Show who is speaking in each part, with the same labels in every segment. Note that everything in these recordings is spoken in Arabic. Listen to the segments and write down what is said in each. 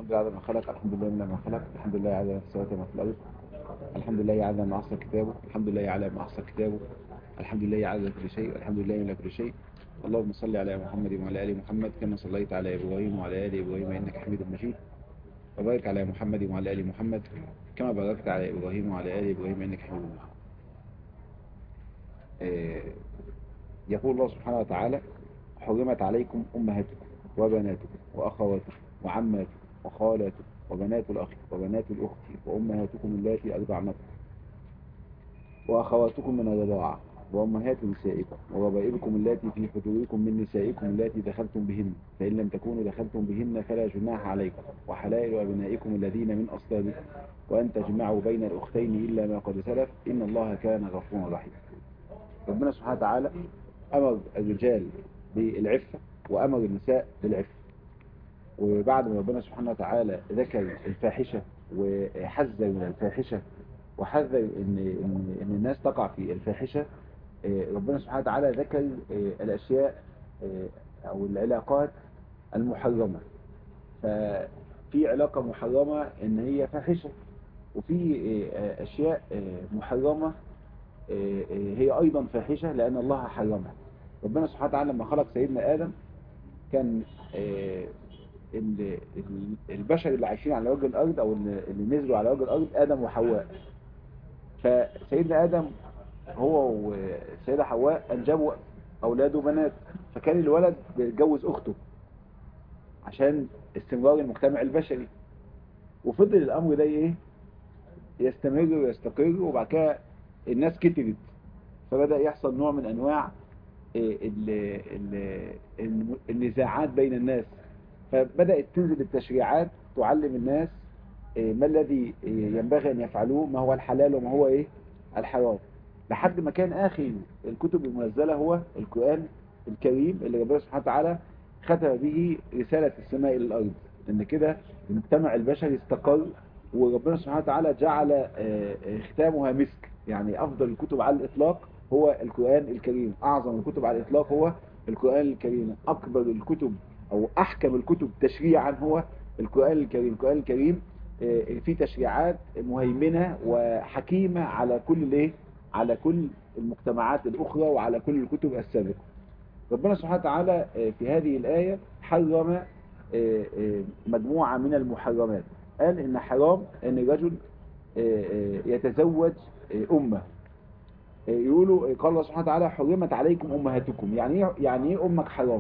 Speaker 1: الحمد لله على ما خلق، الحمد لله لما خلق، الحمد لله على السماوات وما في الأرض، الحمد لله على ما أحصى كتابه، الحمد لله على ما أحصى كتابه، الحمد لله على كل شيء، الحمد لله من كل شيء. اللهم صل على محمد وعلى آل محمد كما صليت على إبراهيم وعلى آل إبراهيم إنك حميد مجيد، وبارك على محمد وعلى آل محمد كما باركت على إبراهيم وعلى آل إبراهيم إنك حميد مجيد. يقول الله سبحانه وتعالى: حرمت عليكم أمهاتكم وبناتكم وأخواتكم وعماتكم وخالاتكم وبنات الأخ وبنات الأخت وأمهاتكم اللاتي أرضعنكم وأخواتكم من الرضاعة وأمهات نسائكم وربائبكم اللاتي في حجوركم من نسائكم اللاتي دخلتم بهن، فإن لم تكونوا دخلتم بهن فلا جناح عليكم، وحلائل أبنائكم الذين من أصلابكم، وأن تجمعوا بين الأختين إلا ما قد سلف، إن الله كان غفورا رحيما. ربنا سبحانه وتعالى أمر الرجال بالعفة وأمر النساء بالعفة. وبعد ما ربنا سبحانه وتعالى ذكر الفاحشة وحذر من الفاحشة وحذر إن الناس تقع في الفاحشة، ربنا سبحانه وتعالى ذكر الأشياء أو العلاقات المحرمة. ففي علاقة محرمة إن هي فاحشة، وفي أشياء محرمة هي أيضا فاحشة لأن الله حرمها. ربنا سبحانه وتعالى لما خلق سيدنا آدم كان البشر اللي عايشين على وجه الأرض أو اللي نزلوا على وجه الأرض آدم وحواء. فسيدنا آدم هو والسيدة حواء أنجبوا أولاد وبنات، فكان الولد بيتجوز أخته عشان استمرار المجتمع البشري. وفضل الأمر ده إيه يستمر ويستقر، وبعد كده الناس كترت، فبدأ يحصل نوع من أنواع النزاعات بين الناس، فبدأت تنزل التشريعات تعلم الناس ما الذي ينبغي أن يفعلوه، ما هو الحلال وما هو الحرام، لحد ما كان آخر الكتب المنزلة هو القرآن الكريم اللي ربنا سبحانه وتعالى ختم به رسالة السماء إلى الأرض، إن كده المجتمع البشري استقر، وربنا سبحانه وتعالى جعل ختامها مسك. يعني أفضل الكتب على الإطلاق هو القرآن الكريم، أعظم الكتب على الإطلاق هو القرآن الكريم، أكبر الكتب أو أحكم الكتب تشريعا هو القرآن الكريم. القرآن الكريم فيه تشريعات مهيمنة وحكيمة على على كل المجتمعات الأخرى وعلى كل الكتب السابقة. ربنا سبحانه وتعالى في هذه الآية حرم مجموعة من المحرمات. قال إن حرام أن الرجل يتزوج أمه. يقولوا قال الله سبحانه وتعالى: حرمت عليكم أمهاتكم. يعني إيه أمك حرام؟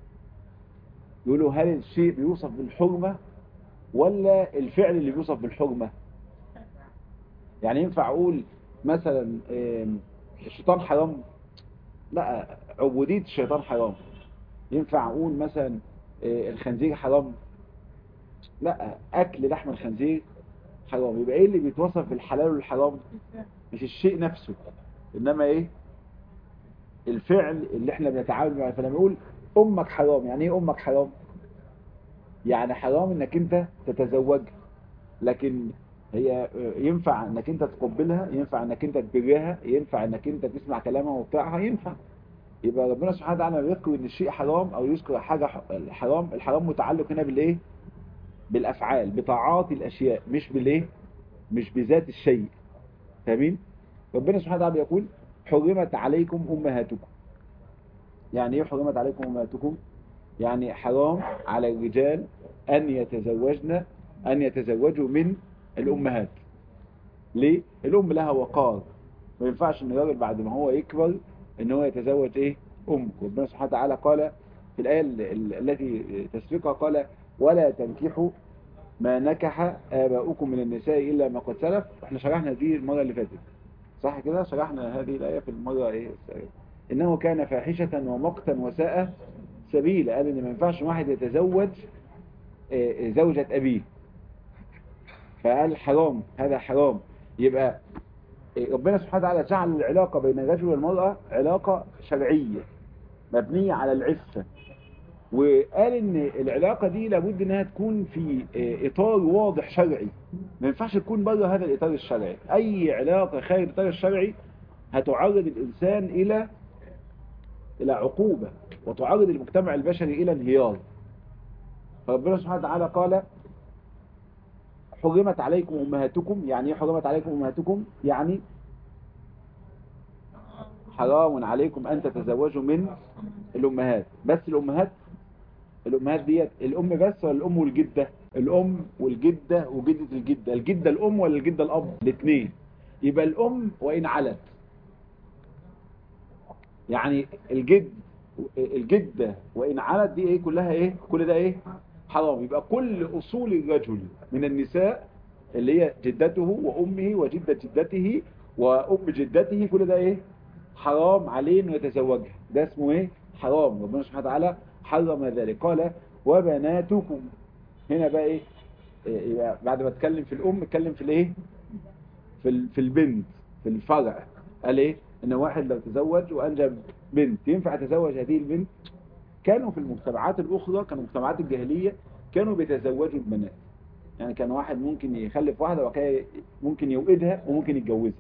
Speaker 1: يقولوا هل الشيء بيوصف بالحرمة ولا الفعل اللي بيوصف بالحرمة؟ يعني ينفع أقول مثلا الشيطان حرام؟ لا، عبودية الشيطان حرام. ينفع أقول مثلا الخنزير حرام؟ لا، أكل لحم الخنزير حرام. يبقى إيه اللي بيتوصف بالحلال والحرام؟ مش الشيء نفسه، إنما الفعل اللي احنا بنتعامل معه. فلما يقول أمك حرام، يعني إيه أمك حرام؟ يعني حرام إنك أنت تتزوج، لكن هي ينفع انك انت تقبلها، ينفع انك انت تبرها، ينفع انك انت تسمع كلامها وبتاعها، ينفع. يبقى ربنا سبحانه وتعالى بيذكر ان الشيء حرام او يذكر حاجه الحرام متعلق هنا بالافعال، بطاعات الاشياء، مش بذات الشيء. فاهمين؟ ربنا سبحانه وتعالى يقول: حرمت عليكم امهاتكم. يعني ايه حرمت عليكم امهاتكم؟ يعني حرام على الرجال ان يتزوجوا من الامهات. ليه؟ الأم لها وقار، ما ينفعش ان الراجل بعد ما هو يكبر ان هو يتزوج أم. ربنا سبحانه وتعالى قال في الآية التي تسبقها قال: ولا تنكحوا ما نكح آباؤكم من النساء إلا ما قد سلف. احنا شرحنا دي المرة اللي فاتت، صح كده؟ شرحنا هذه الآية في المرة السابقة. إنه كان فاحشة ومقتا وساء سبيل. قال إن ما ينفعش واحد يتزوج زوجة أبيه، فقال حرام، هذا حرام. يبقى ربنا سبحانه وتعالى جعل العلاقة بين الرجل والمرأة علاقة شرعية مبنية على العفة، وقال ان العلاقة دي لابد انها تكون في اطار واضح شرعي، ما ينفعش تكون بره هذا الاطار الشرعي. اي علاقة خارج الاطار الشرعي هتعرض الانسان الى عقوبة، وتعرض المجتمع البشري الى انهيار. فربنا سبحانه وتعالى قال: حرمت عليكم أمهاتكم. يعني إيه حرمت عليكم أمهاتكم؟ يعني حرام عليكم أن تتزوجوا من الأمهات. بس الأمهات ديت الأم بس ولا الأم والجدة؟ الأم والجدة وجدة الجدة. الجدة الأم ولا الجدة الأب؟ الاثنين. يبقى الأم وإن علت، يعني الجدة وإن علت دي إيه كلها إيه؟ كل ده إيه؟ حرام. يبقى كل أصول الرجل من النساء اللي هي جدته وأمه وجدة جدته وأم جدته، كل ده إيه؟ حرام عليه إنه يتزوجها. ده اسمه إيه؟ حرام. ربنا سبحانه وتعالى حرم ذلك. قال وبناتكم. هنا بقى إيه؟ يبقى بعد ما اتكلم في الأم اتكلم في الإيه؟ في البنت، في الفرع. قال إيه؟ إن واحد لو تزوج وأنجب بنت ينفع تزوج هذه البنت؟ كانوا في المجتمعات الأخرى، كانوا المجتمعات الجاهلية كانوا بيتزوجوا البنات. يعني كان واحد ممكن يخلف واحدة وكان ممكن يوئدها وممكن يتجوزها،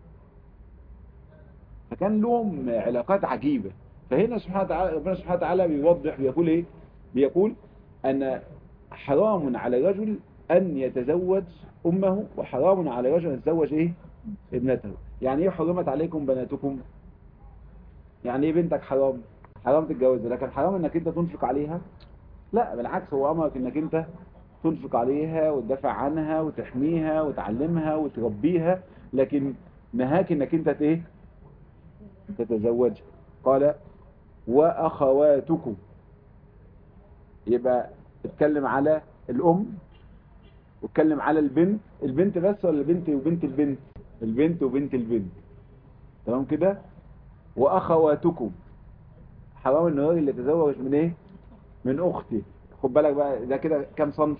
Speaker 1: فكان لهم علاقات عجيبة. فهنا سبحانه وتعالى ربنا سبحانه وتعالى بيوضح، بيقول ايه؟ بيقول ان حرام على الرجل ان يتزوج امه، وحرام على الرجل ان يتزوج ايه؟ ابنته. يعني ايه حرمت عليكم بناتكم؟ يعني ايه بنتك حرام؟ حرام تتجوزها، لكن حرام انك انت تنفق عليها؟ لا، بالعكس، هو امرك انك انت تنفق عليها وتدافع عنها وتحميها وتعلمها وتربيها، لكن نهاك انك انت ايه؟ تتزوجها. قال واخواتكم. يبقى اتكلم على الام واتكلم على البنت. البنت بس ولا البنت وبنت البنت؟ البنت وبنت البنت. تمام كده. واخواتكم، حرام ان الراجل اللي يتزوج من ايه؟ من اختي. خد بالك بقى، ده كده كام صنف؟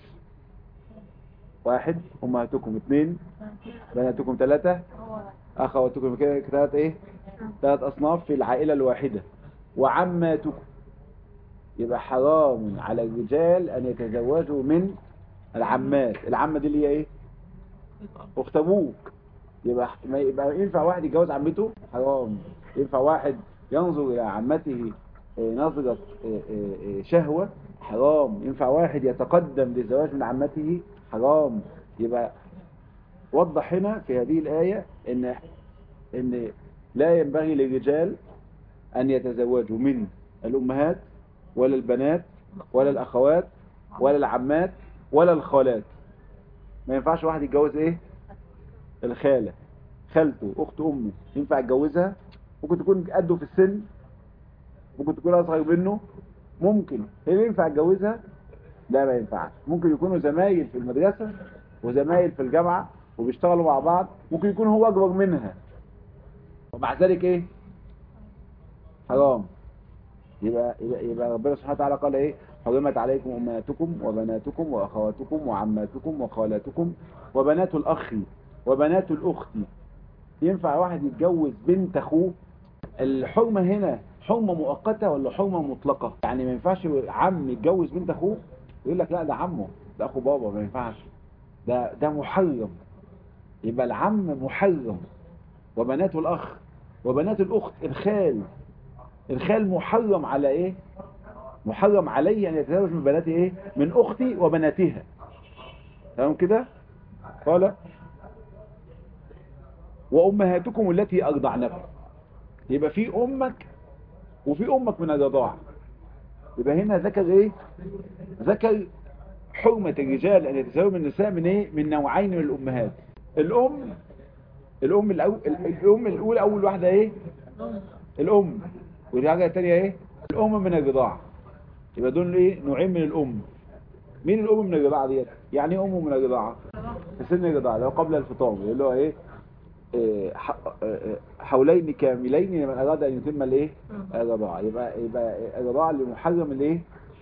Speaker 1: واحد امهاتكم، اثنين بناتكم، ثلاثة اخواتكم. كده ثلاث ايه؟ ثلاث اصناف في العائلة الواحدة. وعماتكم، يبقى حرام على الرجال ان يتزوجوا من العمات. العمة دي اللي هي ايه؟ اخت ابوك. يبقى ما يبقى ينفع واحد يتجوز عمته؟ حرام. ينفع واحد ينظر الى عمته نظرة شهوة؟ حرام. ينفع واحد يتقدم للزواج من عمته؟ حرام. يبقى وضح هنا في هذه الآية ان لا ينبغي للرجال ان يتزوجوا من الامهات ولا البنات ولا الاخوات ولا العمات ولا الخالات. ما ينفعش واحد يتجوز ايه؟ الخالة، خالته، اخت امه. ينفع يتجوزها؟ ممكن تكون قده في السن، ممكن تكون اصغر منه، ممكن. هي ينفع يتجوزها؟ لا، ما ينفعش. ممكن يكونوا زمايل في المدرسة وزمايل في الجامعة وبيشتغلوا مع بعض، ممكن يكون هو اكبر منها ومع ذلك ايه؟ حرام. يبقى ربنا سبحانه وتعالى قال ايه؟ حرمت عليكم امهاتكم وبناتكم واخواتكم وعماتكم وخالاتكم وبنات الاخ وبنات الاخت. ينفع واحد يتجوز بنت اخوه؟ الحرمه هنا حرمه مؤقته ولا حرمه مطلقه؟ يعني ما ينفعش عم يتجوز بنت اخوه يقول لك لا ده عمه، ده اخو بابا، ما ينفعش، ده محرم. يبقى العم محرم. وبنات الاخ وبنات الاخت، الخال محرم على ايه؟ محرم علي ان يتزوج من بنات ايه؟ من اختي وبناتها. تمام كده. قال وامهاتكم التي ارضعنكم. يبقى في امك وفي امك من الرضاعه. يبقى هنا ذكر ايه؟ ذكر حرمة الرجال ان يتزوجوا من النساء من ايه؟ من نوعين من الامهات. الام الاولى، اول واحده ايه؟ الام. والحاجه الثانيه ايه؟ الام من الرضاعه. يبقى دول ايه؟ نوعين من الام. مين الام من الرضاعه ديت؟ يعني ايه ام من الرضاعه؟ في سن الرضاعه، لو قبل الفطام، اللي هو ايه؟ حولين كاملين لمن اراد ان يتم الايه؟ الرضاعه. يبقى الرضاعه اللي محرم الايه؟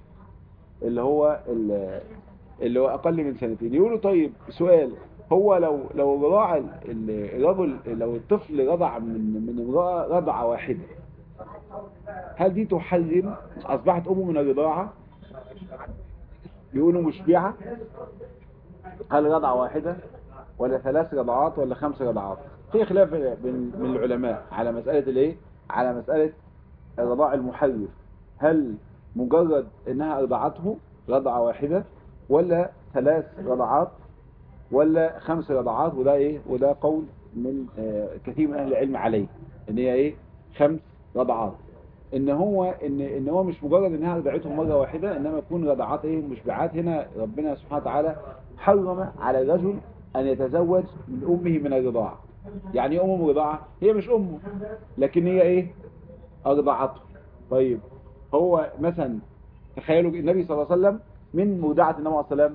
Speaker 1: اللي هو اقل من سنتين. يقولوا طيب سؤال، هو لو الرضاعه الرجل، لو الطفل رضع من امراه رضعه واحده، هل دي تحرم؟ اصبحت امه من الرضاعه؟ يقولوا مشبعه. هل رضعه واحده ولا ثلاث رضعات ولا خمس رضعات؟ في خلاف من العلماء على مساله الايه؟ على مساله الرضاع المحرم. هل مجرد انها ارضعته رضعه واحده ولا ثلاث رضعات ولا 5 رضعات، وده ايه، وده قول من كثير من اهل العلم عليه ان هي ايه 5 رضعات. ان هو مش مجرد انها رضعتهم مره واحده، انما يكون رضعات ايه مشبعات. هنا ربنا سبحانه وتعالى حرم على الرجل ان يتزوج من امه من الرضاعه. يعني ايه امه من الرضاعه؟ هي مش امه لكن هي ايه ارضعته. طيب هو مثلا تخيلوا النبي صلى الله عليه وسلم من مرضعه النبي صلى الله عليه وسلم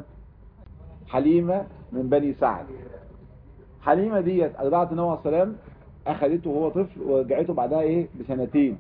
Speaker 1: حليمه من بني سعد. حليمه ديت ارضعت النبي صلى الله عليه وسلم، اخذته وهو طفل ورجعته بعدها ايه بسنتين.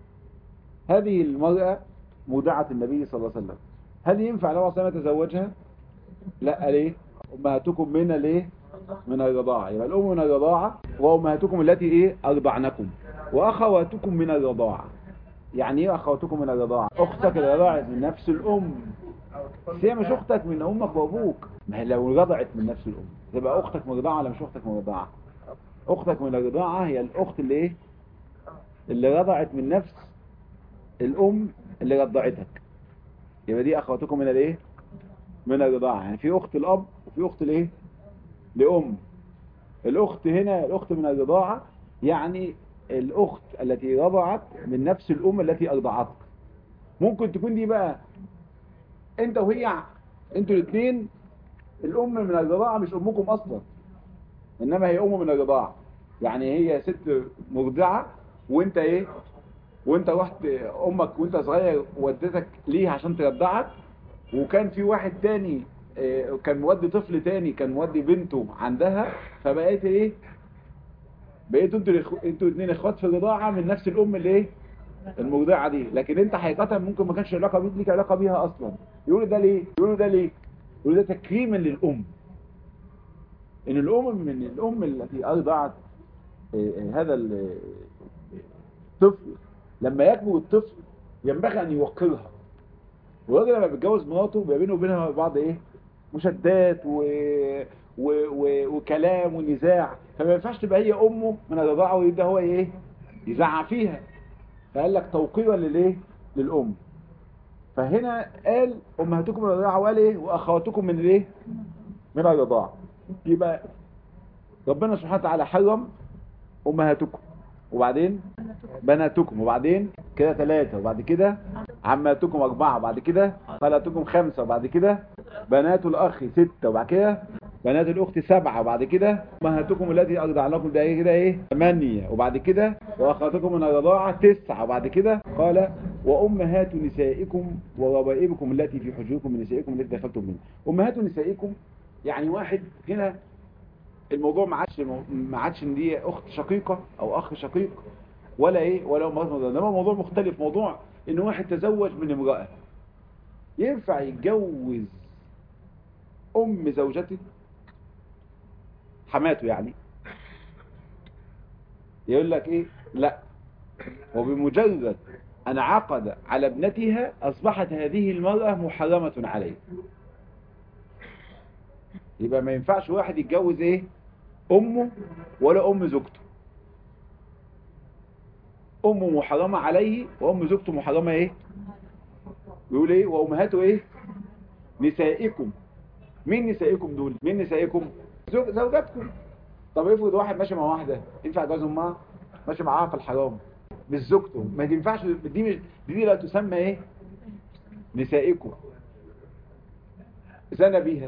Speaker 1: هذه المرأة مودعة النبي صلى الله عليه وسلم، هل ينفع النبي صلى الله عليه وسلم يتزوجها؟ لا. ليه؟ أمهاتكم من الايه من الرضاعة. يبقى الأم من الرضاعة، وأمهاتكم التي ايه أرضعنكم، وأخواتكم من الرضاعة. يعني ايه أخواتكم من الرضاعة؟ أختك اللي رضعت من نفس الأم، بس هي مش أختك من أمك وأبوك. ما هي لو رضعت من نفس الأم تبقى أختك من الرضاعة ولا مش أختك من الرضاعة؟ أختك من الرضاعة هي الأخت اللي ايه اللي رضعت من نفس الأم اللي رضعتك. يبقى دي أخواتكم من الايه من الرضاعة. يعني في أخت الأب وفي أخت الايه لأم. الأخت هنا الأخت من الرضاعة يعني الأخت التي رضعت من نفس الأم التي أرضعتك. ممكن تكون دي بقى أنت وهي، أنتوا الاثنين الأم من الرضاعة مش أمكم أصلا، إنما هي أم من الرضاعة. يعني هي ست مرضعة وأنت إيه وأنت رحت أمك وأنت صغير ودتك ليها عشان ترضعك، وكان في واحد تاني كان مودي طفل تاني كان مودي بنته عندها، فبقيت ايه بقيتوا انتوا الاثنين اخوات في الرضاعه من نفس الام اللي ايه المرضعه دي. لكن انت حقيقه ممكن ما كانش علاقه بيك ليك علاقه بيها اصلا. يقولوا ده ليه؟ يقولوا ده تكريما للام، ان الام من الام التي ارضعت هذا الطفل. لما يكبر الطفل ينبغي ان يوقرها. والراجل لما بيتجوز مراته بيبقى بينه وبينها بعض ايه مشادات وكلام ونزاع، فما ينفعش تبقى هي امه من الرضاعه ويبدا هو ايه يزعق فيها. فقال لك توقيرا للايه للام. فهنا قال امهاتكم من الرضاعه، وقال ايه واخواتكم من الايه من الرضاعه. يبقى ربنا سبحانه وتعالى حرم امهاتكم، وبعدين بناتكم، وبعدين كده 3، وبعد كده عماتكم 4، وبعد كده خالاتكم 5، وبعد كده بنات الأخ 6، وبعد كده بنات الأخت 7، وبعد كده أمهاتكم التي أرضعنكم ده كده إيه 8، وبعد كده وأخواتكم من الرضاعة 9، وبعد كده قال وأمهات نسائكم وربائبكم التي في حجوركم من نسائكم التي دخلتم منها. أمهات نسائكم يعني واحد هنا الموضوع ما عادش ان دي اخت شقيقه او اخ شقيق ولا ايه ولا امهات مضاعفه، انما موضوع مختلف. موضوع ان واحد تزوج من امراه، ينفع يتجوز ام زوجته حماته؟ يعني يقول لك ايه لا، وبمجرد ان عقد على ابنتها اصبحت هذه المراه محرمه عليه. يبقى ما ينفعش واحد يتجوز ايه امه ولا ام زوجته. امه محرمه عليه وام زوجته محرمه ايه بيقول ايه وامهاته ايه نسائكم. مين نسائكم دول؟ مين نسائكم؟ زوجاتكم. طب افرض واحد ماشي مع واحده ينفع يتجوز امها؟ ماشي معاها في الحرام مش زوجته، ما ينفعش. دي مش دي لا تسمى ايه نسائكم، زنى بيها.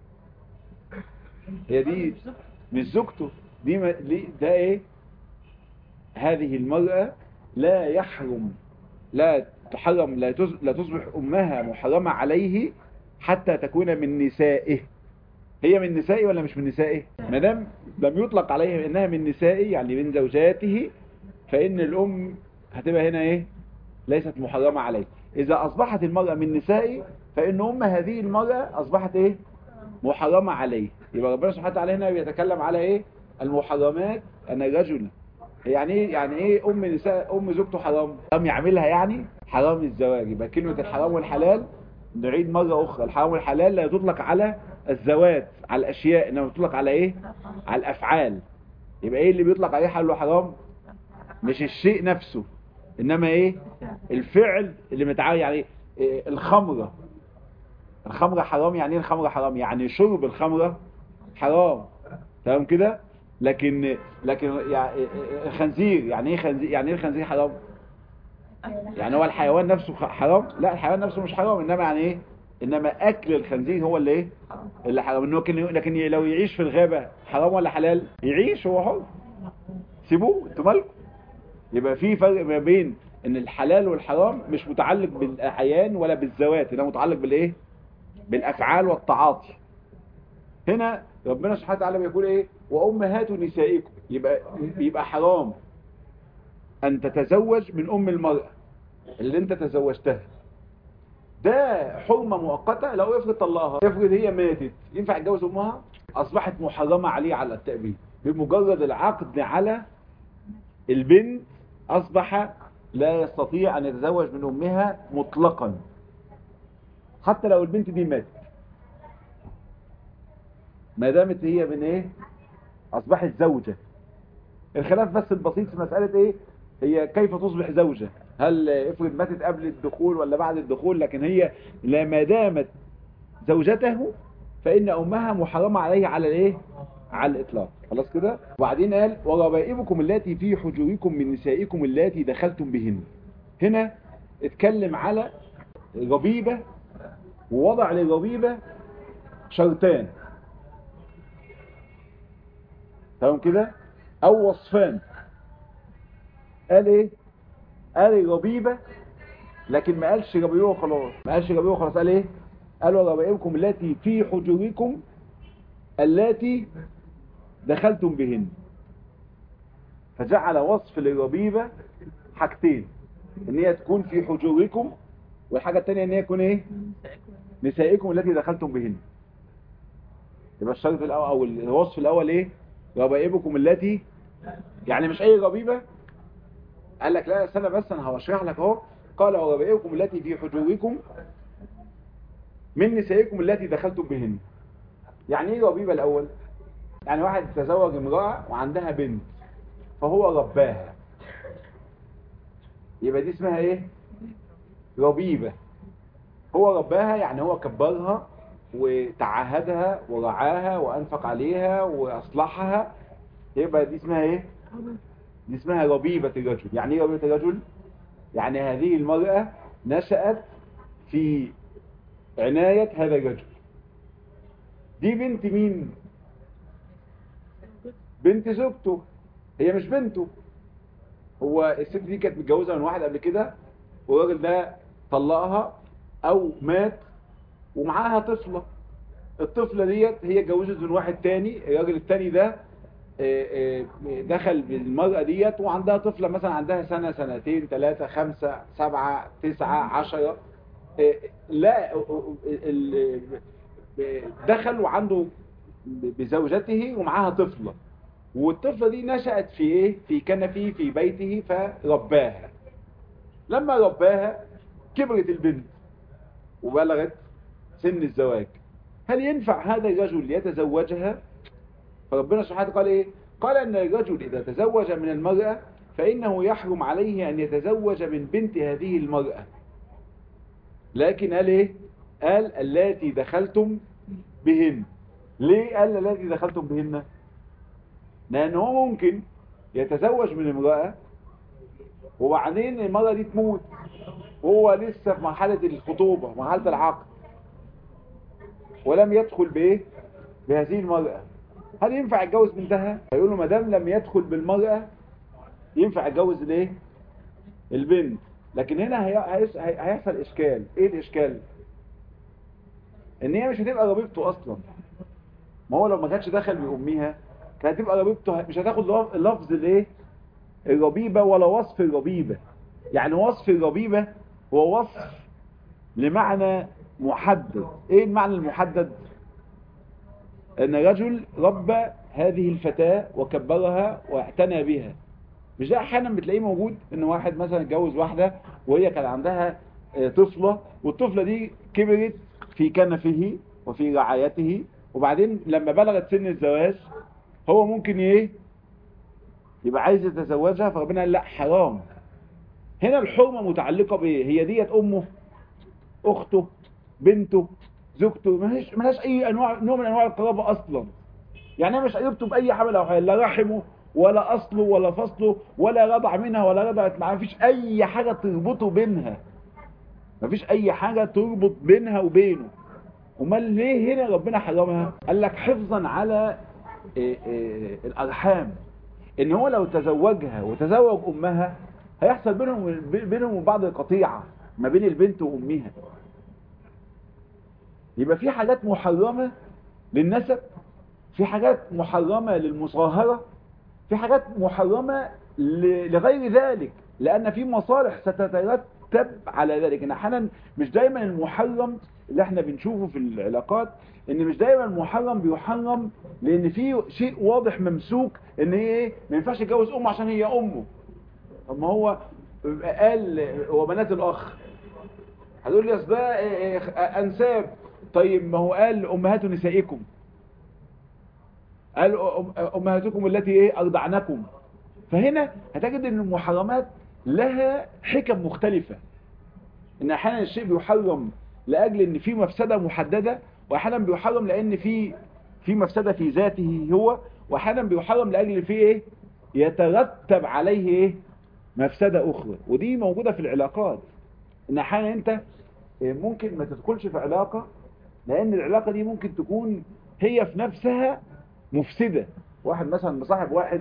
Speaker 1: هي دي مش زوجته، دي ده ايه هذه المرأة لا يحرم لا تحرم لا تصبح امها محرمة عليه حتى تكون من نسائه. هي من نسائه ولا مش من نسائه؟ ما دام لم يطلق عليها انها من نسائه يعني من زوجاته، فان الام هتبقى هنا ايه ليست محرمة عليه. اذا اصبحت المرأة من نسائه فان ام هذه المرأة اصبحت ايه محرمة عليه. يبقى ربنا سبحانه وتعالى هنا بيتكلم على ايه المحرمات. ان الرجل يعني ايه ام نساء ام زوجته حرام يعملها، يعني حرام الزواج. يبقى كلمة الحرام والحلال نعيد مرة اخرى، الحرام والحلال لا يطلق على الزواج على الاشياء، انما يطلق على ايه على الافعال. يبقى ايه اللي بيطلق عليه حلال وحرام؟ مش الشيء نفسه انما ايه الفعل اللي متعامل. يعني إيه الخمرة حرام. يعني ايه الخمرة حرام؟ يعني شرب الخمرة حرام. تمام كده. لكن يعني الخنزير، يعني ايه خنزير؟ يعني ايه الخنزير حرام؟ يعني هو الحيوان نفسه حرام؟ لا، الحيوان نفسه مش حرام، انما يعني ايه؟ انما اكل الخنزير هو اللي ايه؟ اللي حرام. انه لكن لو يعيش في الغابة حرام ولا حلال؟ يعيش، هو حر، سيبوه، انتوا مالكم. يبقى في فرق ما بين ان الحلال والحرام مش متعلق بالاعيان ولا بالذوات، انما متعلق بالايه؟ بالافعال والتعاطي. هنا ربنا سبحانه وتعالى بيقول ايه؟ وامهات نسائكم. يبقى حرام ان تتزوج من ام المرأة اللي انت تزوجتها. ده حرمة مؤقتة. لو افرض طلقها، افرض هي ماتت، ينفع يتجوز امها؟ اصبحت محرمة عليه على التأبيد. بمجرد العقد على البنت اصبح لا يستطيع ان يتزوج من امها مطلقا، حتى لو البنت دي ماتت، ما دامت هي من ايه؟ اصبحت زوجة. الخلاف بس البسيط في مسألة ايه؟ هي كيف تصبح زوجة؟ هل افرض ماتت قبل الدخول ولا بعد الدخول؟ لكن هي ما دامت زوجته فإن أمها محرمة عليه على الايه؟ على الإطلاق. خلاص كده. وبعدين قال وربائبكم اللاتي في حجوركم من نسائكم اللاتي دخلتم بهن. هنا اتكلم على ربيبة، ووضع للربيبة شرطان، تمام كده، او وصفان. قال ايه؟ قال الربيبة، لكن ما قالش ربيبة وخلاص. ما قالش ربيبة وخلاص. قال ايه؟ قال وربائبكم التي في حجوركم التي دخلتم بهن. فجعل وصف للربيبة حاجتين: ان هي تكون في حجوركم، والحاجة التانية ان هي تكون ايه؟ نسائكم التي دخلتم بهن. يبقى الشرط الاول او الوصف الاول ايه؟ ربائبكم التي، يعني مش اي ربيبة. قال لك لا استنى بس، انا هشرح لك اهو. قال وربائبكم التي في حجوركم من نسائكم التي دخلتم بهن. يعني ايه ربيبة الاول؟ يعني واحد تزوج امرأة وعندها بنت فهو رباها، يبقى دي اسمها ايه؟ ربيبة. هو رباها يعني هو كبرها وتعهدها ورعاها وانفق عليها واصلحها، يبقى دي اسمها ايه؟ دي اسمها ربيبة الرجل. يعني ايه ربيبة الرجل؟ يعني هذه المرأة نشأت في عناية هذا الرجل. دي بنت مين؟ بنت زوجته، هي مش بنته. هو الست دي كانت متجوزة من واحد قبل كده، والراجل ده طلقها او مات ومعاها طفلة. الطفلة ديت هي اتجوزت من واحد تاني. الراجل التاني ده دخل بالمرأة ديت وعندها طفلة، مثلا عندها سنة، سنتين، 3، 5، 7، 9، 10. لا، دخل وعنده بزوجته ومعاها طفلة، والطفلة دي نشأت في ايه؟ في كنفه في بيته، فرباها. لما رباها كبرت البنت وبلغت سن الزواج. هل ينفع هذا الرجل يتزوجها؟ فربنا سبحانه قال ايه؟ قال ان الرجل اذا تزوج من المرأة فانه يحرم عليه ان يتزوج من بنت هذه المرأة. لكن قال ايه؟ قال اللاتي دخلتم بهن. ليه قال اللاتي دخلتم بهن؟ لان هو ممكن يتزوج من امرأة وبعدين المرأة دي تموت وهو لسه في مرحلة الخطوبة، مرحلة العقد، ولم يدخل بايه؟ بهذه المرأة. هل ينفع يتجوز بنتها؟ هيقول له ما دام لم يدخل بالمرأة ينفع يتجوز الايه؟ البنت. لكن هنا هيحصل اشكال. ايه الاشكال؟ ان هي مش هتبقى ربيبته اصلا. ما هو لو ما كانش دخل بامها كانت هتبقى ربيبته، مش هتاخد لفظ الايه؟ الربيبة ولا وصف الربيبة. يعني وصف الربيبة هو وصف لمعنى محدد. ايه المعنى المحدد؟ ان رجل ربى هذه الفتاة وكبرها واعتنى بها. مش ده احيانا بتلاقيه موجود؟ ان واحد مثلا اتجوز واحدة وهي كان عندها طفلة، والطفلة دي كبرت في كنفه وفي رعايته، وبعدين لما بلغت سن الزواج هو ممكن ايه؟ يبقى عايز يتزوجها، فربنا قال لا حرام. هنا الحرمة متعلقة بايه؟ هي ديت امه، اخته، بنته، زوجته، ملهاش اي نوع من انواع القرابة اصلا. يعني هي مش قريبته بأي حمل أو حاجة، لا رحمه ولا أصله ولا فصله ولا رضع منها ولا رضعت معاه، مفيش أي حاجة تربطه بينها، مفيش أي حاجة تربط بينها وبينه. امال ليه هنا ربنا حرمها؟ قال لك حفظا على الأرحام، إن هو لو تزوجها وتزوج أمها هيحصل بينهم وبعض القطيعة ما بين البنت وأمها. يبقى في حاجات محرمة للنسب، في حاجات محرمة للمصاهرة، في حاجات محرمة لغير ذلك، لأن في مصالح ستترتب على ذلك. إن أحيانا مش دايما المحرم اللي احنا بنشوفه في العلاقات، إن مش دايما المحرم بيحرم لأن في شيء واضح ممسوك، إن هي ايه، ما ينفعش يتجوز أمه عشان هي أمه. طب ما هو قال وبنات الأخ، هتقول لي أصل ده أنساب. طيب ما هو قال أمهات نسائكم، قال أمهاتكم التي ايه أرضعنكم. فهنا هتجد ان المحرمات لها حكم مختلفة، ان احيانا الشيء بيحرم لاجل ان في مفسدة محددة، واحيانا بيحرم لان في مفسدة في ذاته هو، واحيانا بيحرم لاجل في ايه يترتب عليه ايه مفسدة اخرى. ودي موجودة في العلاقات، ان احيانا انت ممكن ما تدخلش في علاقة لان العلاقة دي ممكن تكون هي في نفسها مفسدة. واحد مثلا مصاحب واحد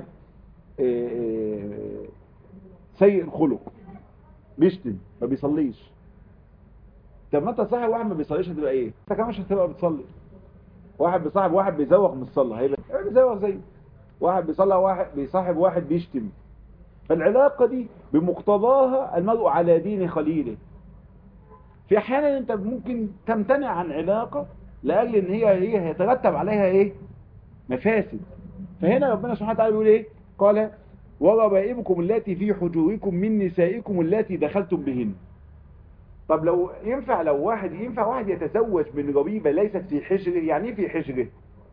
Speaker 1: سيء الخلق، بيشتم، ما بيصليش. طب ما انت صاحب واحد ما بيصليش هتبقى ايه؟ انت كمان مش هتبقى بتصلي. واحد بيصاحب واحد بيزوغ من الصلاه هيبقى بيزوغ زيه. واحد بيصلي واحد بيصاحب واحد بيشتم. فالعلاقه دي بمقتضاها المرء على دين خليله. في احيانا انت ممكن تمتنع عن علاقه لاجل ان هي هيترتب عليها ايه مفاسد. فهنا ربنا سبحانه وتعالى بيقول ايه؟ قال وربائبكم التي في حجوركم من نسائكم التي دخلتم بهن. طب لو ينفع واحد يتزوج من ربيبة ليست في حجره؟ يعني ايه في حجره؟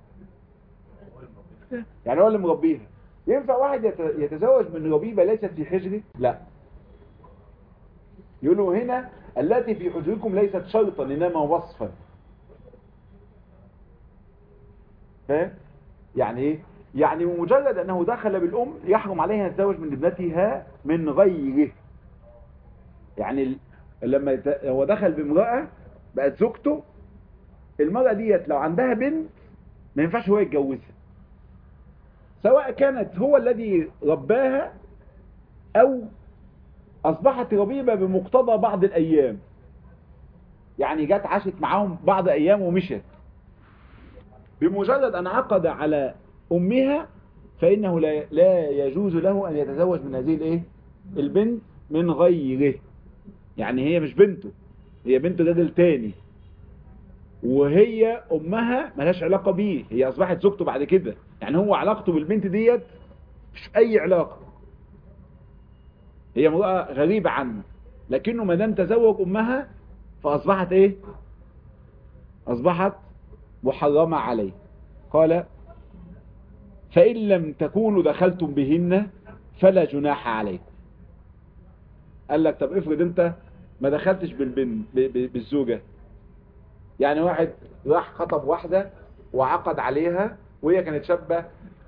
Speaker 1: يعني هو اللي مربيها. ينفع واحد يتزوج من ربيبة ليست في حجره؟ لا. يقولوا هنا التي في حجوركم ليست شرطا انما وصفا. فاهم؟ يعني ايه؟ يعني بمجرد انه دخل بالام يحرم عليها ان يتزوج من ابنتها من غيره. يعني لما هو دخل بامرأة بقت زوجته، المرأة ديت لو عندها بنت ما ينفعش هو يتجوزها، سواء كانت هو الذي رباها او اصبحت ربيبة بمقتضى بعض الايام. يعني جت عاشت معاهم بعض ايام ومشت، بمجرد ان عقد على امها فانه لا يجوز له ان يتزوج من هذه الايه البنت من غيره. يعني هي مش بنته، هي بنت راجل تاني، وهي امها ملهاش علاقة بيه، هي اصبحت زوجته بعد كده. يعني هو علاقته بالبنت ديت مش اي علاقة، هي امرأة غريبة عنه، لكنه ما دام تزوج امها فاصبحت ايه اصبحت محرمة عليه. قال فإن لم تكونوا دخلتم بهن فلا جناح عليكم. قال لك طب افرض انت ما دخلتش بالزوجة. يعني واحد راح خطب واحدة وعقد عليها وهي كانت شابة،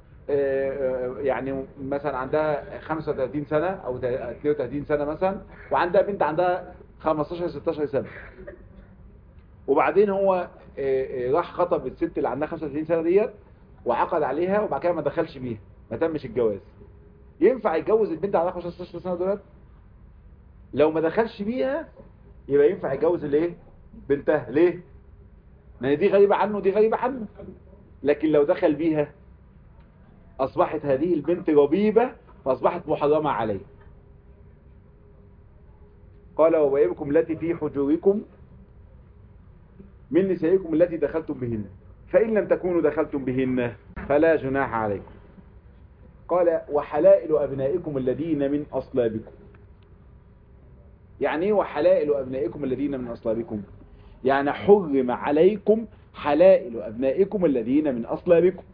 Speaker 1: يعني مثلا عندها 35 سنة او 32 سنة مثلا، وعندها بنت عندها 15 16 سنة. وبعدين هو راح خطب الست اللي عندها 35 سنة ديت وعقد عليها، وبعد كده ما دخلش بيها، ما تمش الجواز. ينفع يتجوز البنت على 15 سنة دولت؟ لو ما دخلش بيها يبقى ينفع يتجوز الايه بنتها. ليه؟ لان دي غريبة عنه ودي غريبة عنه. لكن لو دخل بيها اصبحت هذه البنت ربيبة فاصبحت محرمة عليه. قال وبائبكم التي في حجوركم من نسائكم التي دخلتم بهن فإن لم تكونوا دخلتم بهن فلا جناح عليكم. قال وحلائل أبنائكم الذين من أصلابكم. يعني ايه وحلائل أبنائكم الذين من أصلابكم؟ يعني حرم عليكم حلائل أبنائكم الذين من أصلابكم.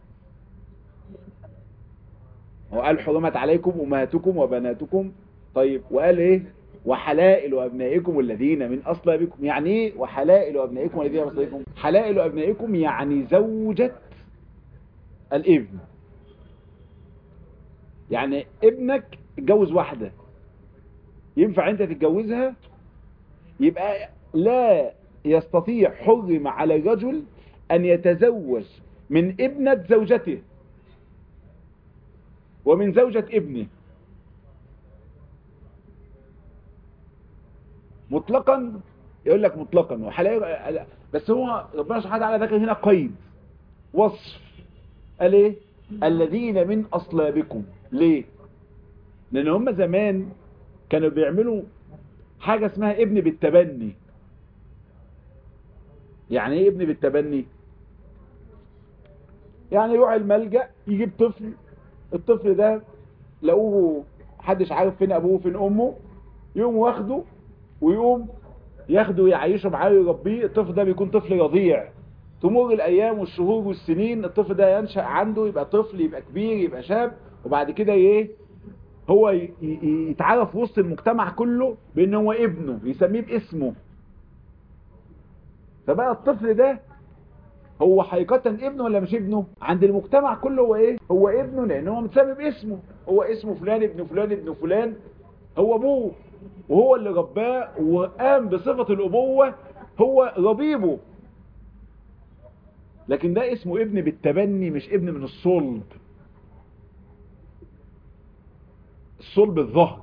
Speaker 1: وقال حرمت عليكم أمهاتكم وبناتكم. طيب وقال ايه وحلائل أبنائكم الذين من أصلابكم؟ يعني ايه وحلائل أبنائكم الذين من أصلابكم؟ حلائل أبنائكم يعني زوجة الابن. يعني ابنك اتجوز واحدة ينفع انت تتجوزها، يبقى لا يستطيع، حرم على الرجل ان يتزوج من ابنة زوجته ومن زوجة ابنه مطلقا. يقول لك مطلقا وحلال، بس هو ربنا سبحانه وتعالى ذكر هنا قيد وصف، قال ايه؟ الذين من اصلابكم. ليه؟ لان هم زمان كانوا بيعملوا حاجة اسمها ابن بالتبني. يعني ايه ابن بالتبني؟ يعني يروح الملجأ يجيب طفل، الطفل ده لقوه محدش عارف فين ابوه فين امه، يقوم واخده ويقوم ياخده يعيشه معاه ويربيه. الطفل ده بيكون طفل رضيع، تمر الايام والشهور والسنين، الطفل ده ينشأ عنده، يبقى طفل، يبقى كبير، يبقى شاب، وبعد كده ايه؟ هو يتعرف وسط المجتمع كله بان هو ابنه، يسميه باسمه. فبقى الطفل ده هو حقيقة ابنه ولا مش ابنه؟ عند المجتمع كله هو ايه؟ هو ابنه، لان هو متسمي باسمه، هو اسمه فلان ابن فلان ابن فلان، هو ابوه وهو اللي رباه وقام بصفة الابوة، هو ربيبه. لكن ده اسمه ابن بالتبني، مش ابن من الصلب. الصلب الظهر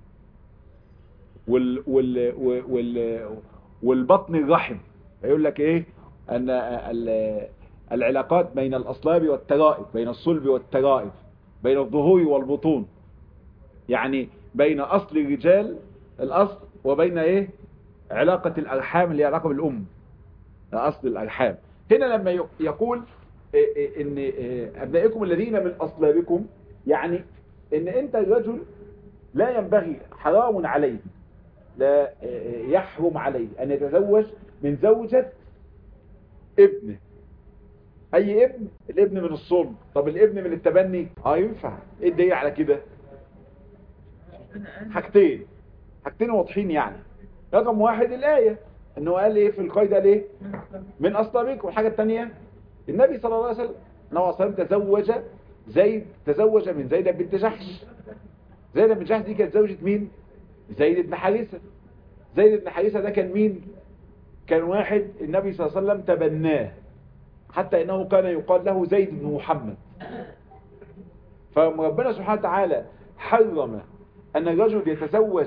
Speaker 1: والبطن الرحم. يقول لك ايه؟ ان العلاقات بين الاصلاب والترائب، بين الصلب والترائب، بين الظهور والبطون، يعني بين اصل الرجال الاصل وبين ايه؟ علاقة الارحام اللي هي علاقة بالام، اصل الارحام. هنا لما يقول ان ابنائكم الذين من اصلابكم، يعني ان انت الرجل لا ينبغي، حرام عليه، لا يحرم عليه ان يتزوج من زوجة ابنه. اي ابن؟ الابن من الصلب. طب الابن من التبني ينفع. ايه الدليل على كده؟ حاجتين واضحين يعني. رقم واحد الآية، انه قال ايه في القيد؟ قال ايه؟ من اصلابكم. والحاجة الثانية النبي صلى الله عليه وسلم، انه اصلا تزوج من زيد بنت جحش. زيد بن جحش دي كانت زوجة مين؟ زيد بن حارثة. زيد بن حارثة ده كان مين؟ كان واحد النبي صلى الله عليه وسلم تبناه، حتى انه كان يقال له زيد بن محمد. فربنا سبحانه وتعالى حرم ان الرجل يتزوج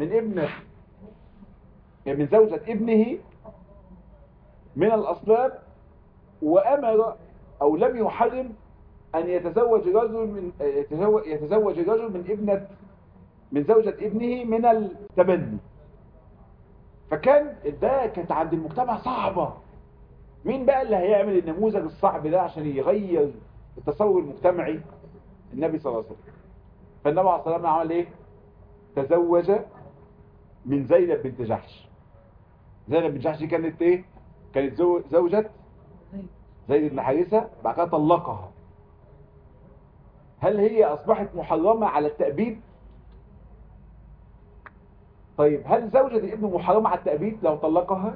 Speaker 1: من زوجة ابنه من الاصلاب، وامر او لم يحرم ان يتزوج الرجل من زوجة ابنه من التبني. فكان ده كانت عند المجتمع صعبة. مين بقى اللي هيعمل النموذج الصعب ده عشان يغير التصور المجتمعي؟ النبي صلى الله عليه وسلم. فالنبي عليه الصلاة والسلام عمل ايه؟ تزوج من زينب بنت جحش. زينب بنت جحش دي كانت ايه؟ كانت زوجة زيد بن حارثة، بعد كده طلقها. هل هي اصبحت محرمة على التأبيد؟ طيب هل زوجة الابن محرمة على التأبيد لو طلقها؟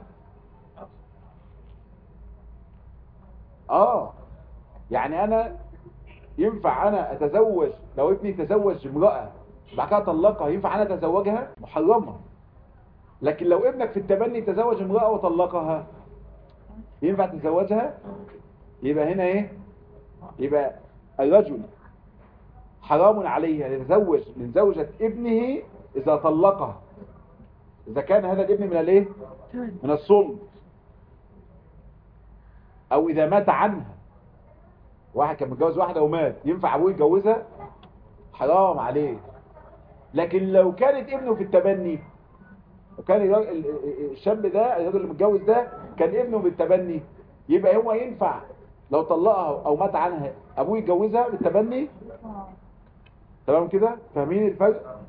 Speaker 1: يعني انا ينفع انا اتزوج لو ابني تزوج امرأة بعد كده طلقها، ينفع انا اتزوجها؟ محرمة. لكن لو ابنك في التبني تزوج امرأة وطلقها، ينفع تتزوجها؟ يبقى هنا ايه؟ يبقى الرجل حرام عليه ان يتزوج من زوجة ابنه اذا طلقها، اذا كان هذا الابن من الايه؟ من الصلب، او اذا مات عنها. واحد كان متجوز واحدة ومات، ينفع ابوه يتجوزها؟ حرام عليه. لكن لو كانت ابنه في التبني، وكان الشاب ده الراجل اللي متجوز ده كان ابنه بالتبني، يبقى هو ينفع لو طلقها او مات عنها ابوه يتجوزها بالتبني. تمام كده؟ فاهمين الفرق؟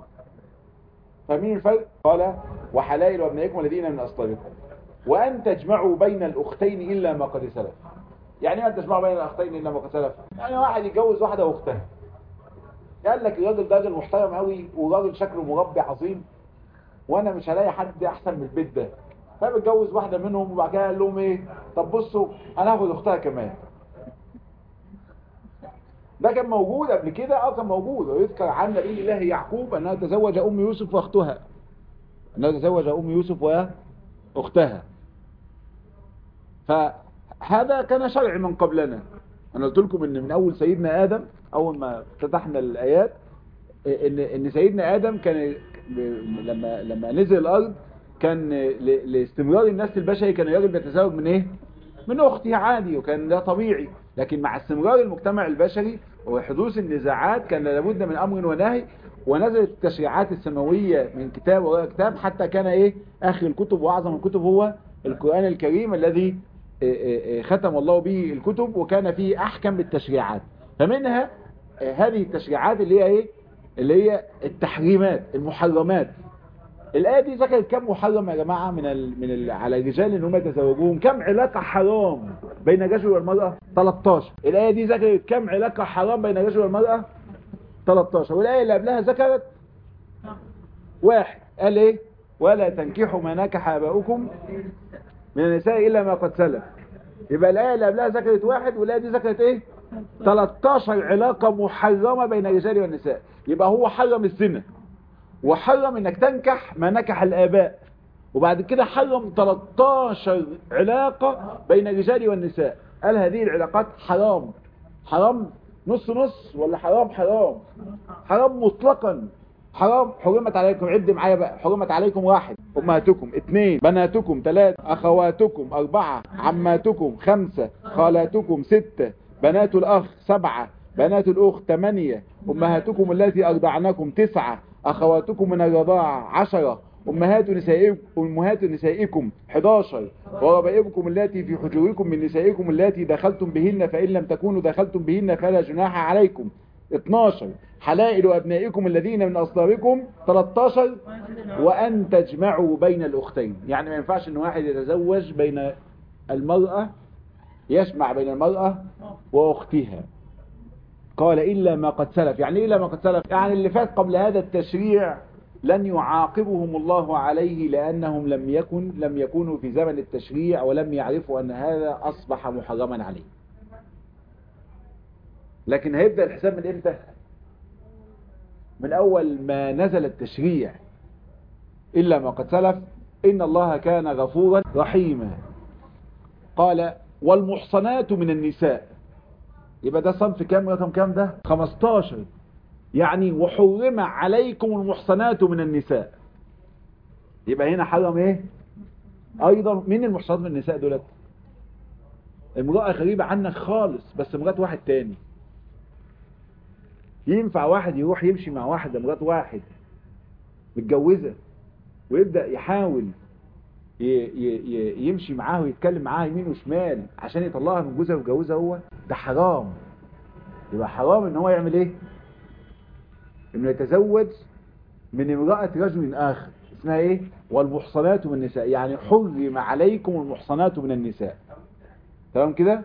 Speaker 1: قال وحلائل وابنائكم الذين من اصلابكم وان تجمعوا بين الاختين الا ما قد سلف. يعني ما تجمعوا بين الاختين الا ما قد سلف، يعني واحد يتجوز واحده واختها، قال لك الراجل ده راجل محترم قوي وراجل شكله مربي عظيم، وانا مش هلاقي حد احسن من البيت ده، فبتجوز واحده منهم. وبعد كده قال لهم ايه؟ طب بصوا انا هاخد اختها كمان. ده كان موجود قبل كده، كان موجود. ويذكر عن نبي الله يعقوب انه تزوج ام يوسف واختها، انه تزوج ام يوسف واختها. فهذا كان شرع من قبلنا. انا قلت لكم ان من اول سيدنا ادم، اول ما فتحنا الايات، ان سيدنا ادم كان لما نزل الارض كان لاستمرار النسل البشري كان الراجل بيتزوج من ايه؟ من اخته عادي، وكان ده طبيعي. لكن مع استمرار المجتمع البشري وحدوث النزاعات كان لابد من امر ونهي، ونزلت التشريعات السماويه من كتاب وراء كتاب، حتى كان ايه؟ اخر الكتب واعظم الكتب هو القرآن الكريم الذي ختم الله به الكتب، وكان فيه احكم التشريعات. فمنها هذه التشريعات اللي هي ايه؟ اللي هي التحريمات، المحرمات. الآية دي ذكرت كم محرم يا جماعة على الرجال ان هم يتزوجوهم؟ كم علاقة حرام بين الرجل والمرأة؟ 13. الآية دي ذكرت كم علاقة حرام بين الرجل والمرأة؟ 13. والآية اللي قبلها ذكرت واحد، قال ايه؟ ولا تنكحوا ما نكح آباؤكم من النساء إلا ما قد سلف. يبقى الآية اللي قبلها ذكرت واحد، والآية دي ذكرت ايه؟ 13 علاقة محرمة بين الرجال والنساء. يبقى هو حرم الزنا، وحرم انك تنكح ما نكح الآباء، وبعد كده حرم 13 علاقة بين الرجال والنساء. قال هذه العلاقات حرام. حرام نص نص ولا حرام حرام؟ حرام مطلقا. حرام. حرمت عليكم، عد معايا بقى. حرمت عليكم: 1 أمهاتكم، 2 بناتكم، 3 أخواتكم، 4 عماتكم، 5 خالاتكم، 6 بنات الأخ، 7 بنات الأخت، 8 أمهاتكم التي أرضعنكم، 9 أخواتكم من الرضاعة، 10 أمهات نسائكم، 11 وربائبكم التي في حجوركم من نسائكم التي دخلتم بهن فإن لم تكونوا دخلتم بهن فلا جناح عليكم، 12 حلائل أبنائكم الذين من أصلابكم، 13 وأن تجمعوا بين الأختين. يعني ما ينفعش إن واحد يتزوج بين المرأة، يجمع بين المرأة وأختها. قال إلا ما قد سلف. يعني إلا ما قد سلف؟ يعني اللي فات قبل هذا التشريع لن يعاقبهم الله عليه، لأنهم لم يكونوا في زمن التشريع ولم يعرفوا أن هذا أصبح محرما عليه. لكن هيبدأ الحساب من إمتى؟ من أول ما نزل التشريع. إلا ما قد سلف إن الله كان غفورا رحيما. قال والمحصنات من النساء. يبقى ده صنف كام؟ رقم كام ده؟ 15. يعني وحرم عليكم المحصنات من النساء. يبقى هنا حرم ايه؟ ايضا. مين المحصنات من النساء دولت؟ امرأة غريبة عنك خالص، بس امرأة واحد تاني. ينفع واحد يروح يمشي مع واحدة امرأة واحد متجوزة ويبدأ يحاول يمشي معاه ويتكلم معاه يمين وشمال عشان يطلعها من جوزها ويتجوزها هو؟ ده حرام. يبقى حرام ان هو يعمل ايه؟ انه يتزوج من امرأة رجل اخر. اسمها ايه؟ والمحصنات من النساء. يعني حرم عليكم المحصنات من النساء. تمام كده؟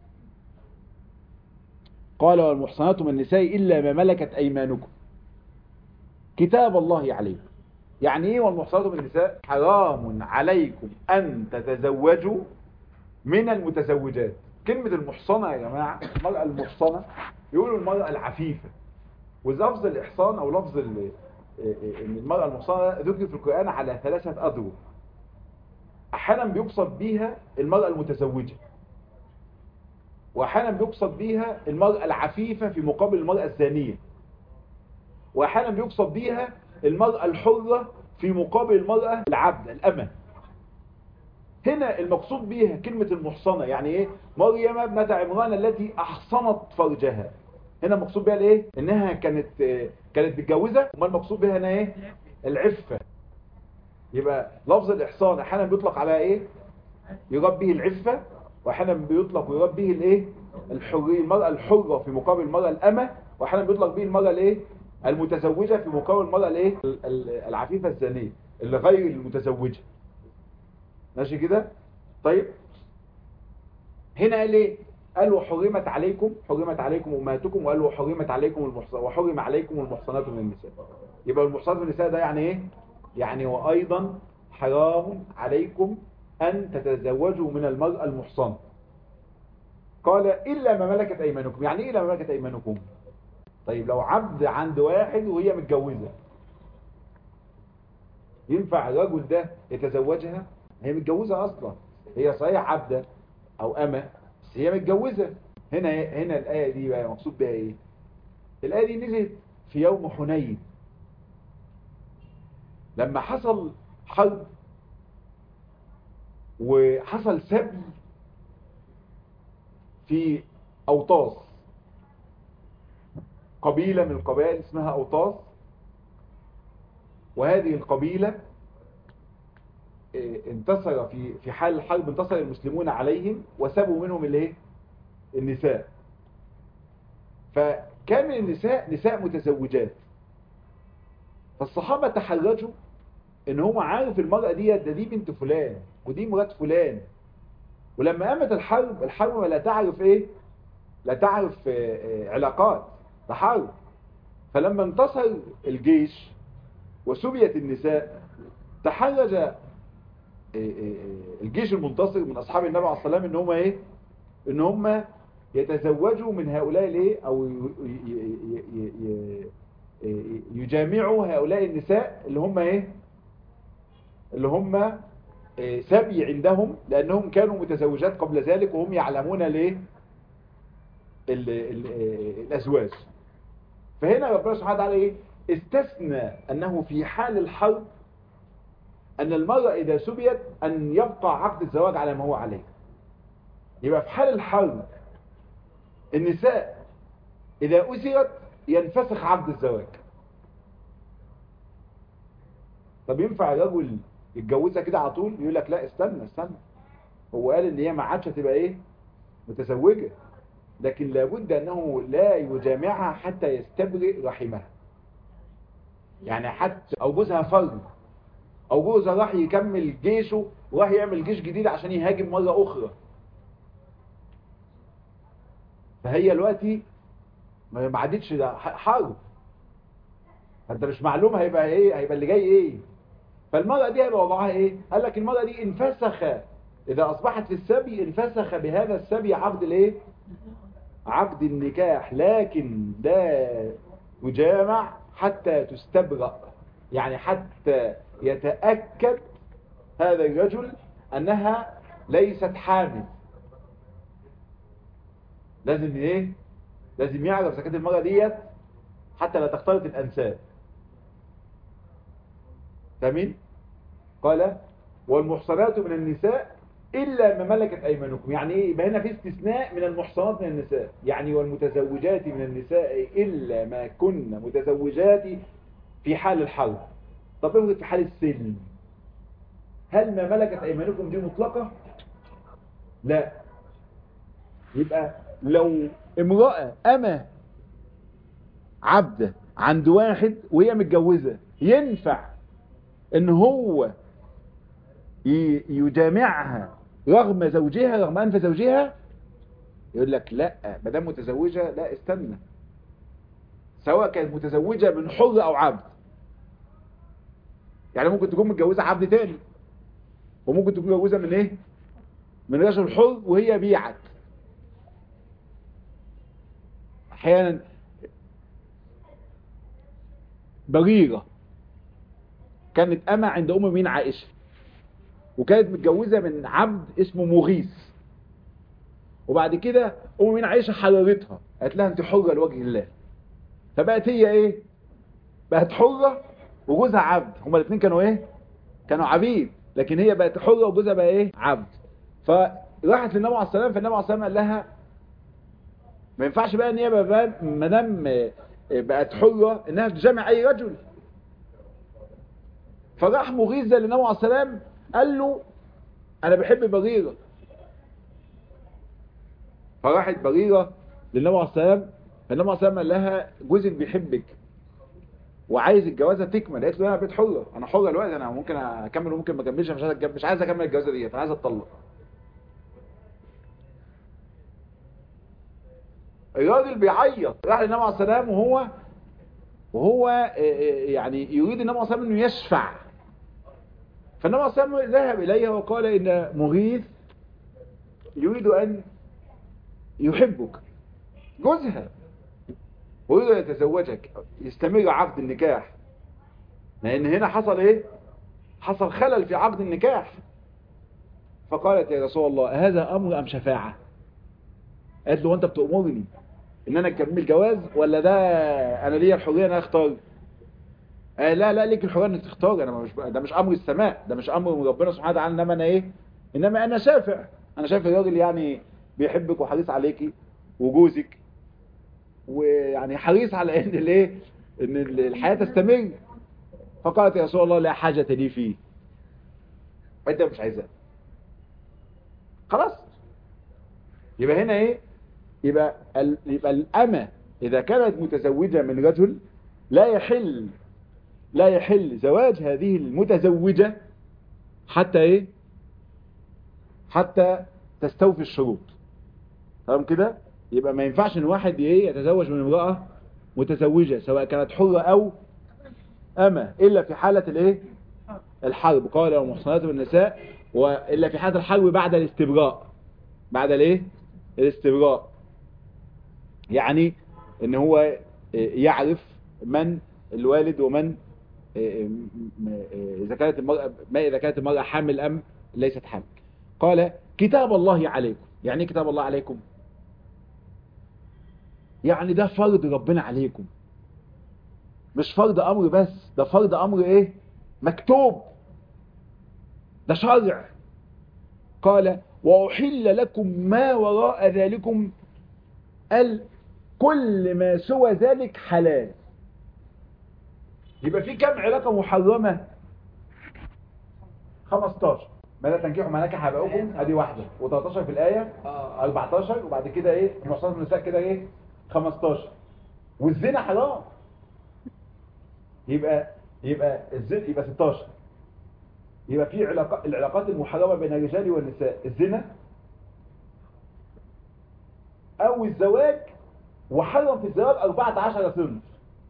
Speaker 1: قال والمحصنات من النساء إلا ما ملكت أيمانكم كتاب الله عليكم. يعني ايه والمحصنات من النساء؟ حرام عليكم أن تتزوجوا من المتزوجات. كلمة المحصنة يا جماعة، المرأة المحصنة يقولوا المرأة العفيفة. ولفظ الإحصان أو لفظ ان المرأة المحصنة ذكر في القرآن على 3 أضرب. أحيانا بيقصد بيها المرأة المتزوجة، وأحيانا بيقصد بيها المرأة العفيفة في مقابل المرأة الزانية، وأحيانا بيقصد بيها المرأة الحرة في مقابل المرأة العبد الأمة. هنا المقصود بيها كلمة المحصنة يعني ايه؟ مريم ابنة عمران التي أحصنت فرجها. هنا المقصود بيها الايه؟ انها كانت متجوزة. وما المقصود بيها هنا ايه؟ العفة. يبقى لفظ الإحصان احيانا بيطلق على ايه؟ يراد به العفة، واحيانا بيطلق ويراد به الايه؟ الحرية، المرأة الحرة في مقابل المرأة الأمة، واحيانا بيطلق به المرأة الايه؟ المتزوجة في مقابل المرأة الايه؟ العفيفة الزانية اللي غير المتزوجة. ماشي كده؟ طيب هنا قال ايه؟ قال وحرمت عليكم امهاتكم، وقال وحرمت عليكم وحرم عليكم المحصنات من النساء. يبقى المحصنات من النساء ده يعني ايه؟ يعني وايضا حرام عليكم ان تتزوجوا من المرأة المحصنة. قال إلا ما ملكت أيمانكم. يعني إيه إلا ما ملكت أيمانكم؟ طيب لو عبد عند واحد وهي متجوزة، ينفع الرجل ده يتزوجها؟ هي متجوزة أصلا، هي صحيح عبدة أو أمة بس هي متجوزة. هنا الآية دي بقى مقصود بها إيه؟ الآية دي نزلت في يوم حنين لما حصل حرب وحصل سبي في أوطاس، قبيلة من القبائل اسمها أوطاس، وهذه القبيلة انتصر في حال الحرب، انتصر المسلمون عليهم وسبوا منهم الايه؟ النساء. فكان النساء نساء متزوجات، فالصحابة تحرجوا ان هم عارف المرأة دي بنت فلان ودي مرات فلان، ولما قامت الحرب لا تعرف ايه؟ لا تعرف علاقات، ده حرب. فلما انتصر الجيش وسبيت النساء، تحرج الجيش المنتصر من اصحاب النبي عليه الصلاه والسلام ان هم ايه؟ ان هم يتزوجوا من هؤلاء الايه، او يجامعوا هؤلاء النساء اللي هم ايه؟ اللي هم سبي عندهم، لانهم كانوا متزوجات قبل ذلك وهم يعلمون ليه الازواج. فهنا ربنا سبحانه وتعالى ايه؟ استثنى انه في حال الحرب ان المرأة اذا سبيت ان يبقى عقد الزواج على ما هو عليه. يبقى في حال الحرب النساء اذا اسرت ينفسخ عقد الزواج. طب ينفع الرجل يتجوزها كده على طول؟ يقول لك لا، استنى، هو قال ان هي ما عادش تبقى ايه؟ متزوجة، لكن لابد انه لا يجامعها حتى يستبرئ رحمها. يعني حتى او جوزها فرد، او جوزها راح يكمل جيشه وراح يعمل جيش جديد عشان يهاجم مرة اخرى، فهي دلوقتي ما عادتش حرب، انت مش معلوم هيبقى ايه، هيبقى اللي جاي ايه. فالمرأة دي هيبقى وضعها ايه؟ قال لك المرأة دي انفسخ اذا اصبحت في السبي، انفسخ بهذا السبي عقد الايه؟ عقد النكاح، لكن لا يجامع حتى تستبرأ، يعني حتى يتأكد هذا الرجل انها ليست حامل. لازم ايه؟ لازم يعرف اذا كانت المرأة ديت حتى لا تختلط الانساب. فاهمين؟ قال والمحصنات من النساء إلا ما ملكت أيمانكم. يعني إيه؟ يبقى هنا في استثناء من المحصنات من النساء، يعني والمتزوجات من النساء إلا ما كن متزوجات في حال الحرب. طب افرض في حال السلم، هل ما ملكت أيمانكم دي مطلقة؟ لا. يبقى لو امرأة أما عبدة عند واحد وهي متجوزة، ينفع ان هو يجامعها رغم زوجها، رغم أنف زوجها؟ يقول لك لا، ما دام متزوجة لا، استنى، سواء كانت متزوجة من حر أو عبد. يعني ممكن تكون متجوزة عبد تاني، وممكن تكون متجوزة من ايه؟ من رجل حر وهي بيعت. احيانا بريرة كانت أما عند أم مين؟ عائشة، وكانت متجوزة من عبد اسمه مغيث، وبعد كده أم مين عائشة حررتها، قالت لها انت حرة لوجه الله، فبقت هي ايه؟ بقت حرة وجوزها عبد، هما الاثنين كانوا ايه؟ كانوا عبيد، لكن هي بقت حرة وجوزها بقى ايه؟ عبد. فراحت للنبي عليه السلام، فالنبي عليه السلام قال لها ما ينفعش بقى ان هي ما دام بقت حرة انها تجامع اي رجل. فراح مغيث للنبي عليه السلام قال له انا بحب بريرة. فراحت بريرة للنبي عليه السلام، فالنبي عليه السلام قال لها جوزك بيحبك وعايز الجوازه تكمل. قالت له انا بقيت حره، انا حره دلوقتي، انا ممكن اكمل وممكن ما اكملش، مش عايز اكمل الجوازه ديت، انا عايز اتطلق. الراجل بيعيط، راح للنبي عليه السلام وهو يعني يريد النبي عليه السلام انه يشفع. فالنبي عليه السلام ذهب اليها وقال ان مغيث يريد ان يحبك جوزها ويريد أن يتزوجك يستمر عقد النكاح، لأن هنا حصل إيه؟ حصل خلل في عقد النكاح. فقالت يا رسول الله هذا أمر أم شفاعة؟ قالت له وأنت بتأمرني إن أنا أكمل جواز ولا ده أنا ليا الحرية أن أنا أختار؟ لا لا ليك الحرية أنك تختار، أنا مش ده مش أمر السماء، ده مش أمر من ربنا سبحانه وتعالى، إنما أنا إيه؟ إنما أنا شافع، أنا شايف الراجل يعني بيحبك وحريص عليكي وجوزك، ويعني حريص على إن الإيه؟ إن الحياة تستمر. فقالت يا رسول الله لا حاجة لي فيه، فأنت مش عايزاه خلاص. يبقى هنا إيه؟ يبقى الأمة إذا كانت متزوجة من رجل لا يحل زواج هذه المتزوجة حتى إيه؟ حتى تستوفي الشروط. تمام كده؟ يبقى ما ينفعش ان واحد إيه يتزوج من امرأة متزوجة سواء كانت حرة أو أمة إلا في حالة الإيه؟ الحرب. قال المحصنات من النساء وإلا في حالة الحرب بعد الاستبراء. بعد الإيه؟ الاستبراء، يعني ان هو يعرف من الوالد ومن إذا كانت المرأة ما إذا كانت المرأة حامل أم ليست حامل. قال كتاب الله عليكم. يعني ايه كتاب الله عليكم؟ يعني ده فرض ربنا عليكم، مش فرض أمر بس، ده فرض أمر إيه؟ مكتوب، ده شرع. قال وأحل لكم ما وراء ذلكم، كل ما سوى ذلك حلال. يبقى في كم علاقة محرمة؟ 15. ما لا تنكحوا ما نكح اباؤكم ادي واحده، و13 في الايه 14، وبعد كده ايه المحصنات من النساء كده ايه 15. والزنا حرام، يبقى الزنا يبقى 16. يبقى في العلاقات المحرمه بين الرجال والنساء الزنا او الزواج، وحرم في الزواج 14 صنف.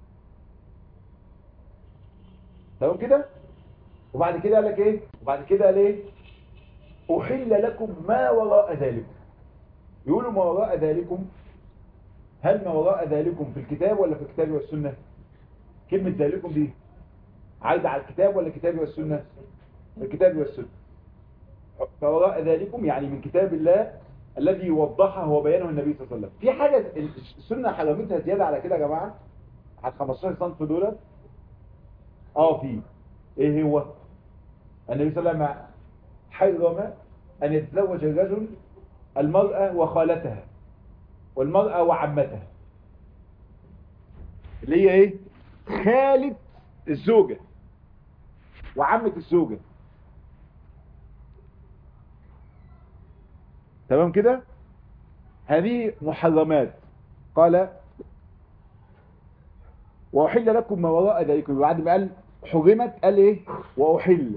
Speaker 1: تمام كده؟ وبعد كده قال لك ايه؟ وبعد كده قال ايه؟ احل لكم ما وراء ذلكم. يقولوا ما وراء ذلكم، هل ما وراء ذلكم في الكتاب ولا في الكتاب والسنة؟ كلمة ذلكم دي عايدة على الكتاب ولا الكتاب والسنة؟ الكتاب والسنة. ما وراء ذلكم يعني من كتاب الله الذي وضحه وبيانه النبي صلى الله عليه وسلم. في حاجة السنة حرمتها زيادة على كده يا جماعة، على 15 صنف دول. في ايه هو؟ النبي صلى الله عليه وسلم حرم ان يتزوج الرجل المرأة وخالتها والمرأة وعمتها، اللي هي ايه؟ خالة الزوجة وعمة الزوجة. تمام كده؟ هذه محرمات. قال وأحل لكم ما وراء ذلكم. بعد ما قال حرمت قال ايه؟ وأحل.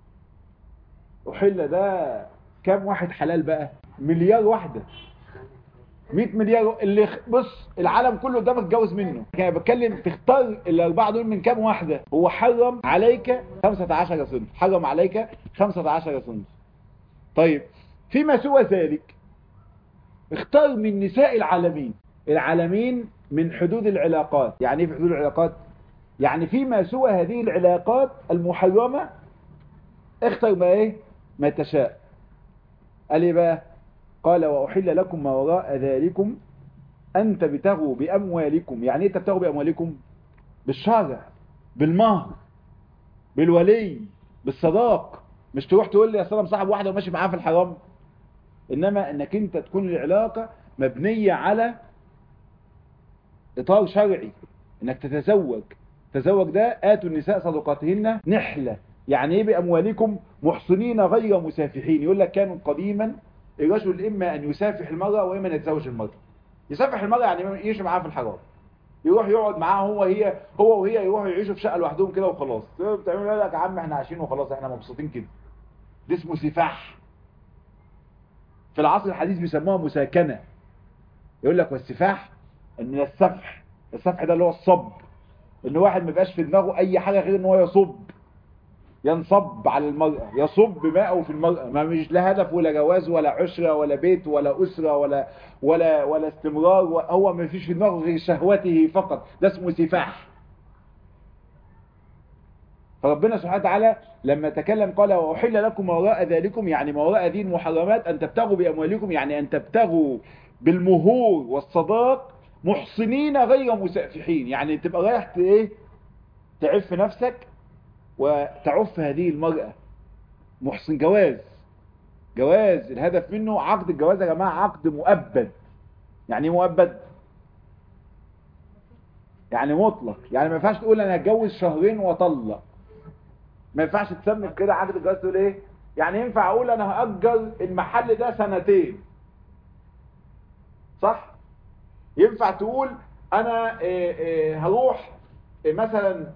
Speaker 1: أحل ده كام واحد حلال بقى؟ مليار واحدة، 100 مليار. اللي بص العالم كله قدامك اتجوز منه. كان بتكلم تختار الاربعه دول من كام واحده. هو حرم عليك 15 صنف، حرم عليك 15 صنف. طيب فيما سوى ذلك اختار من نساء العالمين من حدود العلاقات. يعني ايه في حدود العلاقات؟ يعني فيما سوى هذه العلاقات المحرمه اختر ما ايه ما تشاء. قال ايه بقى؟ قال وأحل لكم ما وراء ذلكم أن تبتغوا بأموالكم. يعني ايه تبتغوا بأموالكم؟ بالشرع، بالمهر، بالولي، بالصداق. مش تروح تقول لي يا سلام صاحب واحدة وماشي معاه في الحرام، إنما إنك أنت تكون العلاقة مبنية على إطار شرعي، إنك تتزوج ده آتوا النساء صدقاتهن نحلة. يعني ايه بأموالكم؟ محصنين غير مسافحين. يقول لك كانوا قديما الرجل إما أن يسافح المرأة وإما أن يتزوج المرأة. يسافح المرأة يعني يعيش معاها في الحرام، يروح يقعد معاها هو وهي يروحوا يعيشوا في شقة لوحدهم كده وخلاص. بتعملوا لك يا عم احنا عايشين وخلاص احنا مبسوطين كده. ده اسمه سفاح. في العصر الحديث بيسموها مساكنة. يقول لك والسفاح ان السفح ده اللي هو الصب، ان واحد ما يبقاش في دماغه اي حاجة غير ان هو يصب ينصب على المرأة، يصب ماءه في المرأة، ما مش لا هدف ولا جواز ولا عشرة ولا بيت ولا أسرة ولا استمرار، هو ما فيش في دماغه غير شهوته فقط، ده اسمه سفاح. فربنا سبحانه وتعالى لما تكلم قال وأحل لكم ما وراء ذلكم، يعني ما وراء هذه المحرمات أن تبتغوا بأموالكم، يعني أن تبتغوا بالمهور والصداق محصنين غير مسافحين، يعني تبقى رايح ايه تعف نفسك وتعف هذه المرأة. محصن جواز، جواز الهدف منه عقد الجواز يا جماعة عقد مؤبد. يعني ايه مؤبد؟ يعني مطلق، يعني ما ينفعش تقول انا هتجوز شهرين واطلق، ما ينفعش تسمي كده عقد الجواز تقول ايه. يعني ينفع اقول انا هأجر المحل ده سنتين، صح؟ ينفع تقول انا هروح مثلا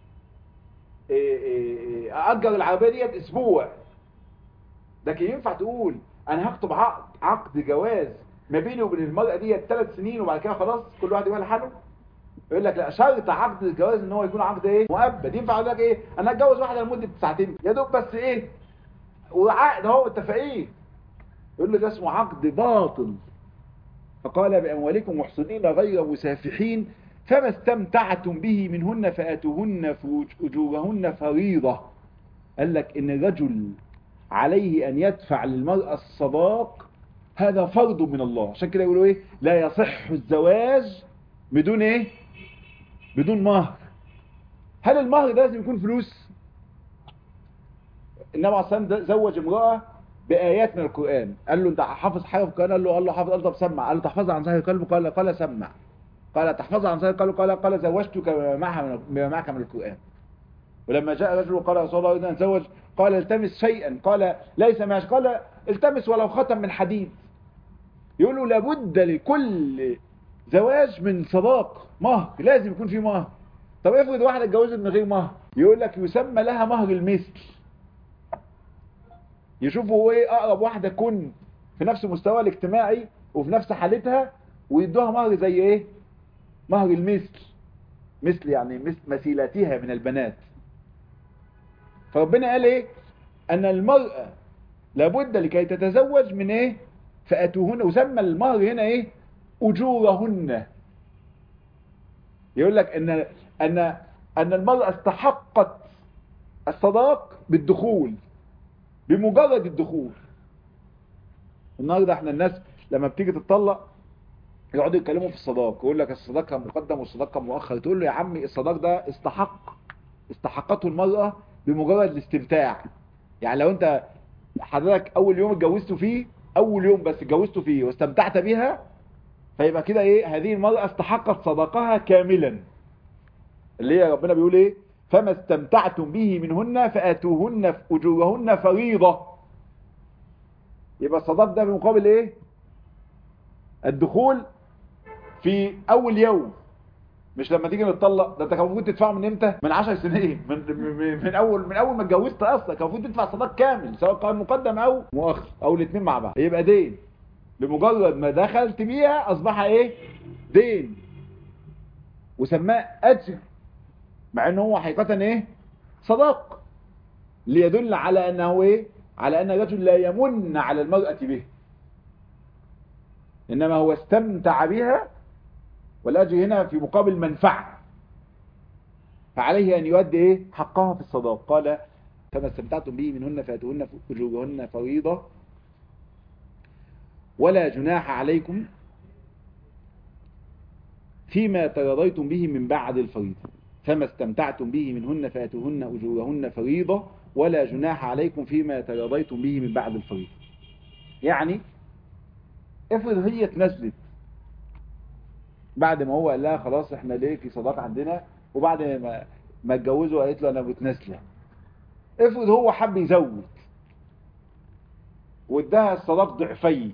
Speaker 1: أأجر العربية ديت اسبوع، لكن ينفع تقول انا هكتب عقد جواز ما بيني وبين المرأة ديت 3 سنين وبعد كده خلاص كل واحد يبقى لحاله؟ يقول لك لا، شرط عقد الجواز ان هو يكون عقد ايه مؤبد. ينفع اقول لك ايه انا اتجوز واحده لمده ساعتين يا دوب بس ايه وعقد اهو متفقين، يقول له ده اسمه عقد باطل. فقال باموالكم محصنين غير مسافحين فما استمتعتم به منهن فاتوهن اجورهن فريضه. قال لك ان الرجل عليه ان يدفع للمرأة الصداق، هذا فرض من الله. عشان كده يقولوا ايه لا يصح الزواج بدون ايه بدون مهر. هل المهر ده لازم يكون فلوس؟ النبي عليه الصلاه والسلام زوج امرأة بآيات من القرآن، قال له انت حافظ حاجة في القرآن؟ قال له حافظ. قال له طب سمع. قال له تحفظها عن ظهر قلب؟ قال سمع. قال تحفظها عن ظهر قلب؟ قال زوجتك بما معك من القرآن. ولما جاء رجل وقال رسول الله إذا نتزوج قال التمس شيئا، قال ليس ماشي، قال التمس ولو خاتم من حديد. يقولوا لابد لكل زواج من صداق مهر، لازم يكون في مهر. طب افرض واحدة اتجوزت من غير مهر، يقول لك يسمى لها مهر المثل. يشوفوا هو ايه اقرب واحدة تكون في نفس المستوى الاجتماعي وفي نفس حالتها ويدوها مهر زي ايه مهر المثل. مثل يعني مثل مثيلاتها من البنات. فربنا قال ايه ان المرأة لابد لكي تتزوج من ايه فاتوهن، وسمى المهر هنا ايه اجورهن. يقول لك ان المرأة استحقت الصداق بالدخول، بمجرد الدخول. النهارده احنا الناس لما بتيجي تتطلق يقعدوا يتكلموا في الصداق، يقول لك الصداق كان مقدم والصداق كان مؤخر. تقول له يا عمي الصداق ده استحقته المرأة بمجرد الاستمتاع. يعني لو انت حضرتك اول يوم اتجوزته فيه، اول يوم بس اتجوزته فيه واستمتعت بيها، فيبقى كده ايه هذه المرأة استحقت صداقها كاملا، اللي هي ربنا بيقول ايه فما استمتعتم به منهن فآتوهن أجورهن فريضة. يبقى الصداق ده بمقابل ايه الدخول في اول يوم، مش لما تيجي نتطلق. ده انت كان المفروض تدفعه من امتى؟ من 10 سنين، من اول ما اتجوزت اصلا كان المفروض تدفع صداق كامل، سواء كان مقدم او مؤخر او الاثنين مع بعض. يبقى دين، بمجرد ما دخلت بيها اصبح ايه دين، وسماه اجر، مع انه هو حقيقة ايه صداق، ليدل على انه ايه على ان الرجل لا يمن على المرأة به، انما هو استمتع بها، والاجر هنا في مقابل منفعة، فعليه ان يؤدي ايه حقها في الصداق. قال فما استمتعتم به منهن فاتوهن اجورهن فريضة ولا جناح عليكم فيما تراضيتم به من بعد الفريضة. فما استمتعتم به منهن فاتوهن اجورهن فريضة ولا جناح عليكم فيما تراضيتم به من بعد الفريضة. يعني افرض هي اتنزلت بعد ما هو قال لها خلاص احنا ليه في صداق عندنا، وبعد ما اتجوزوا قالت له انا متنازله. افرض هو حب يزود واداها الصداق ضعفي،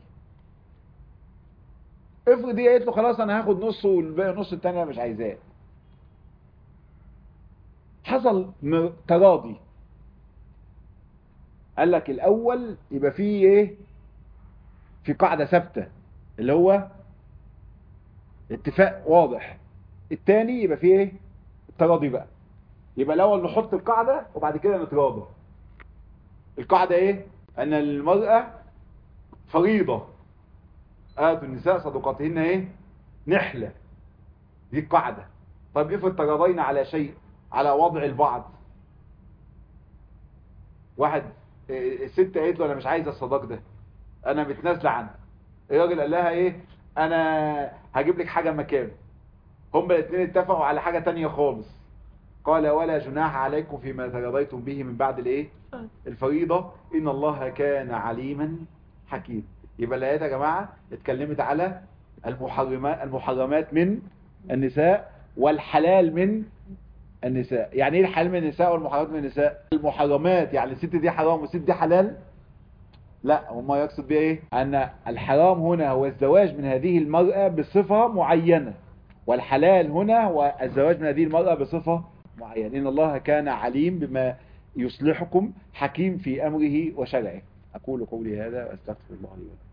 Speaker 1: افرض هي قالت له خلاص انا هاخد نص والباقي نص التاني انا مش عايزاه. حصل تراضي، قال لك الاول يبقى فيه ايه في قاعدة ثابتة اللي هو اتفاق واضح، التاني يبقى فيه ايه التراضي بقى. يبقى الاول نحط القاعدة وبعد كده نتراضى. القاعدة ايه؟ ان المرأة فريضة، آتوا النساء صدقاتهن ايه؟ نحلة. دي القاعدة. طيب افرض تراضينا على شيء، على وضع البعض. واحد الست قالت له انا مش عايزه الصداق ده، انا متنازله عنه. الراجل قال لها ايه؟ انا هجيب لك حاجه مكانه. هما الاثنين اتفقوا على حاجه تانية خالص. قال ولا جناح عليكم فيما تراضيتم به من بعد الايه؟ الفريضه، ان الله كان عليما حكيما. يبقى الايات يا جماعه اتكلمت على المحرمات من النساء والحلال من النساء. يعني ايه الحلال من النساء والمحرمات من النساء؟ المحرمات يعني الست دي حرام والست دي حلال؟ لا، وما يقصد بيه ايه؟ ان الحرام هنا هو الزواج من هذه المرأة بصفة معينة، والحلال هنا هو الزواج من هذه المرأة بصفة معينة. ان الله كان عليم بما يصلحكم حكيم في امره وشرعه. اقول قولي هذا واستغفر الله لي ولكم.